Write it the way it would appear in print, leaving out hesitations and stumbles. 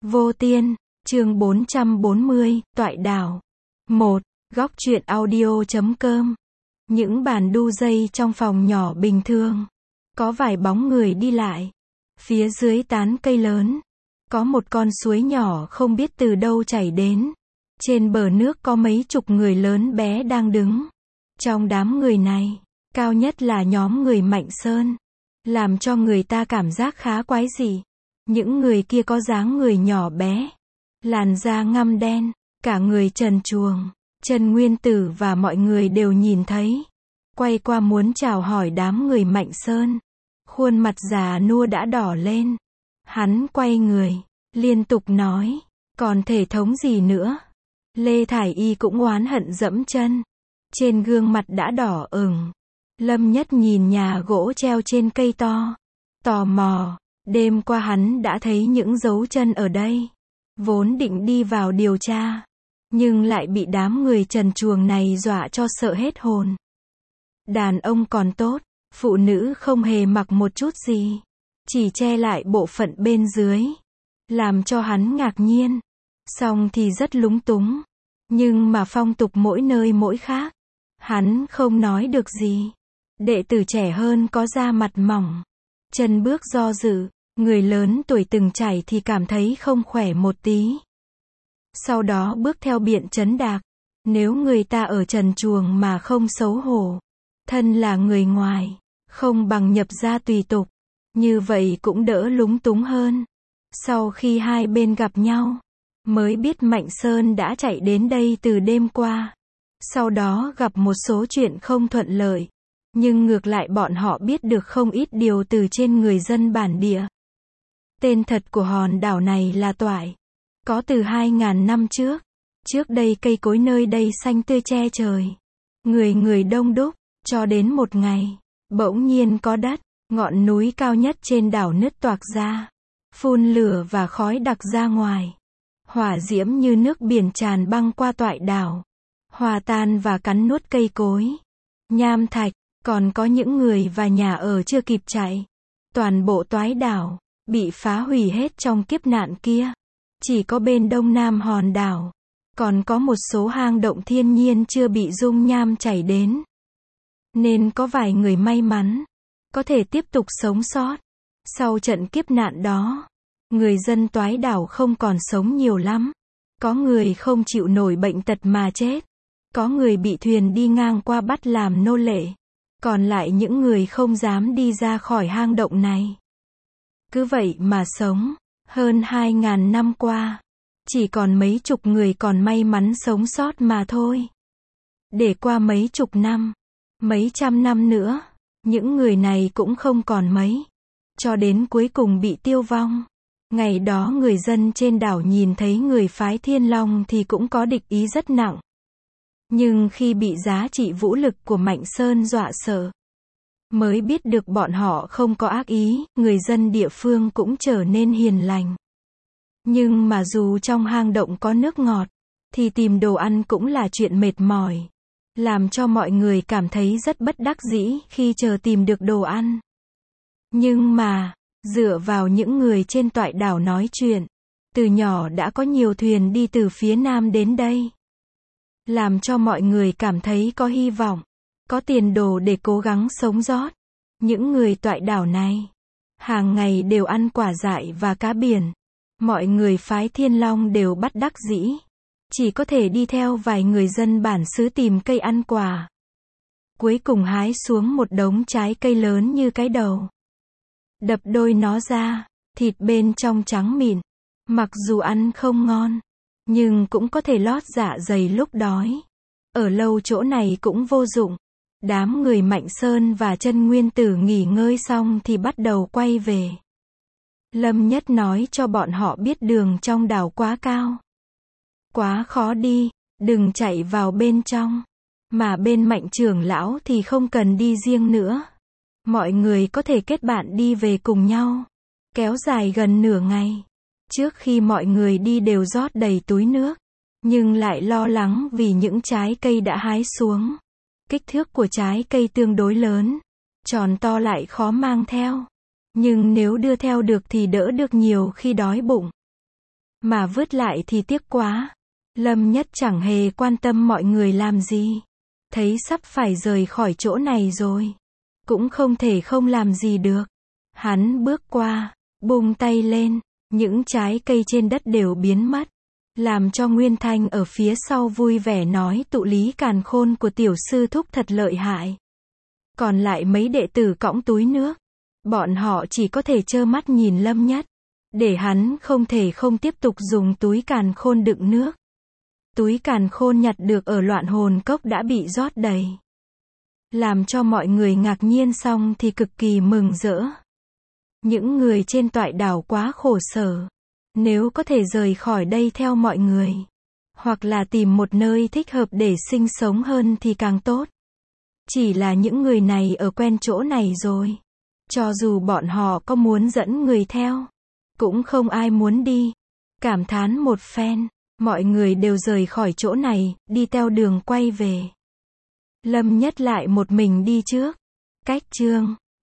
Vô Tiên, chương 440, Toại Đảo. 1. Góc truyện audio.com. Những bàn đu dây trong phòng nhỏ bình thường. Có vài bóng người đi lại. Phía dưới tán cây lớn. Có một con suối nhỏ không biết từ đâu chảy đến. Trên bờ nước có mấy chục người lớn bé đang đứng. Trong đám người này, cao nhất là nhóm người Mạnh Sơn. Làm cho người ta cảm giác khá quái dị. Những người kia có dáng người nhỏ bé, làn da ngăm đen, cả người trần truồng. Trần Nguyên Tử và mọi người đều nhìn thấy. Quay qua muốn chào hỏi đám người Mạnh Sơn. Khuôn mặt già nua đã đỏ lên. Hắn quay người, liên tục nói, còn thể thống gì nữa. Lê Thải Y cũng oán hận dẫm chân. Trên gương mặt đã đỏ ửng. Lâm Nhất nhìn nhà gỗ treo trên cây to. Tò mò, đêm qua hắn đã thấy những dấu chân ở đây. Vốn định đi vào điều tra, nhưng lại bị đám người trần truồng này dọa cho sợ hết hồn. Đàn ông còn tốt, phụ nữ không hề mặc một chút gì. Chỉ che lại bộ phận bên dưới. Làm cho hắn ngạc nhiên. Xong thì rất lúng túng. Nhưng mà phong tục mỗi nơi mỗi khác. Hắn không nói được gì. Đệ tử trẻ hơn có da mặt mỏng. Chân bước do dự. Người lớn tuổi từng trải thì cảm thấy không khỏe một tí. Sau đó bước theo biện Trấn Đạc. Nếu người ta ở trần truồng mà không xấu hổ, thân là người ngoài, không bằng nhập gia tùy tục. Như vậy cũng đỡ lúng túng hơn. Sau khi hai bên gặp nhau, mới biết Mạnh Sơn đã chạy đến đây từ đêm qua. Sau đó gặp một số chuyện không thuận lợi. Nhưng ngược lại bọn họ biết được không ít điều từ trên người dân bản địa. Tên thật của hòn đảo này là Toại. Có từ 2.000 năm trước. Trước đây cây cối nơi đây xanh tươi che trời. Người đông đúc. Cho đến một ngày, bỗng nhiên có đất. Ngọn núi cao nhất trên đảo nứt toạc ra. Phun lửa và khói đặc ra ngoài. Hỏa diễm như nước biển tràn băng qua Toại đảo. Hòa tan và cắn nuốt cây cối. Nham thạch. Còn có những người và nhà ở chưa kịp chạy. Toàn bộ Toái đảo bị phá hủy hết trong kiếp nạn kia. Chỉ có bên đông nam hòn đảo còn có một số hang động thiên nhiên chưa bị dung nham chảy đến. Nên có vài người may mắn có thể tiếp tục sống sót. Sau trận kiếp nạn đó, người dân Toái đảo không còn sống nhiều lắm. Có người không chịu nổi bệnh tật mà chết. Có người bị thuyền đi ngang qua bắt làm nô lệ. Còn lại những người không dám đi ra khỏi hang động này. Cứ vậy mà sống. Hơn 2.000 năm qua. Chỉ còn mấy chục người còn may mắn sống sót mà thôi. Để qua mấy chục năm, mấy trăm năm nữa, những người này cũng không còn mấy. Cho đến cuối cùng bị tiêu vong. Ngày đó người dân trên đảo nhìn thấy người phái Thiên Long thì cũng có địch ý rất nặng. Nhưng khi bị giá trị vũ lực của Mạnh Sơn dọa sợ, mới biết được bọn họ không có ác ý, người dân địa phương cũng trở nên hiền lành. Nhưng mà dù trong hang động có nước ngọt, thì tìm đồ ăn cũng là chuyện mệt mỏi. Làm cho mọi người cảm thấy rất bất đắc dĩ khi chờ tìm được đồ ăn. Nhưng mà, dựa vào những người trên Toại đảo nói chuyện, từ nhỏ đã có nhiều thuyền đi từ phía nam đến đây. Làm cho mọi người cảm thấy có hy vọng, có tiền đồ để cố gắng sống sót. Những người Toại đảo này, hàng ngày đều ăn quả dại và cá biển. Mọi người phái Thiên Long đều bất đắc dĩ. Chỉ có thể đi theo vài người dân bản xứ tìm cây ăn quả. Cuối cùng hái xuống một đống trái cây lớn như cái đầu. Đập đôi nó ra, thịt bên trong trắng mịn. Mặc dù ăn không ngon, nhưng cũng có thể lót dạ dày lúc đói. Ở lâu chỗ này cũng vô dụng. Đám người Mạnh Sơn và Trần Nguyên Tử nghỉ ngơi xong thì bắt đầu quay về. Lâm Nhất nói cho bọn họ biết đường trong đảo quá cao. Quá khó đi, đừng chạy vào bên trong. Mà bên Mạnh trưởng lão thì không cần đi riêng nữa. Mọi người có thể kết bạn đi về cùng nhau. Kéo dài gần nửa ngày. Trước khi mọi người đi đều rót đầy túi nước. Nhưng lại lo lắng vì những trái cây đã hái xuống. Kích thước của trái cây tương đối lớn. Tròn to lại khó mang theo. Nhưng nếu đưa theo được thì đỡ được nhiều khi đói bụng. Mà vứt lại thì tiếc quá. Lâm Nhất chẳng hề quan tâm mọi người làm gì. Thấy sắp phải rời khỏi chỗ này rồi. Cũng không thể không làm gì được. Hắn bước qua, bung tay lên, những trái cây trên đất đều biến mất. Làm cho Nguyên Thanh ở phía sau vui vẻ nói tụ lý càn khôn của tiểu sư thúc thật lợi hại. Còn lại mấy đệ tử cõng túi nước. Bọn họ chỉ có thể trơ mắt nhìn Lâm Nhất. Để hắn không thể không tiếp tục dùng túi càn khôn đựng nước. Túi càn khôn nhặt được ở Loạn Hồn Cốc đã bị rót đầy. Làm cho mọi người ngạc nhiên xong thì cực kỳ mừng rỡ. Những người trên toại đảo quá khổ sở. Nếu có thể rời khỏi đây theo mọi người. Hoặc là tìm một nơi thích hợp để sinh sống hơn thì càng tốt. Chỉ là những người này ở quen chỗ này rồi. Cho dù bọn họ có muốn dẫn người theo. Cũng không ai muốn đi. Cảm thán một phen. Mọi người đều rời khỏi chỗ này, đi theo đường quay về. Lâm Nhất lại một mình đi trước. Cách chương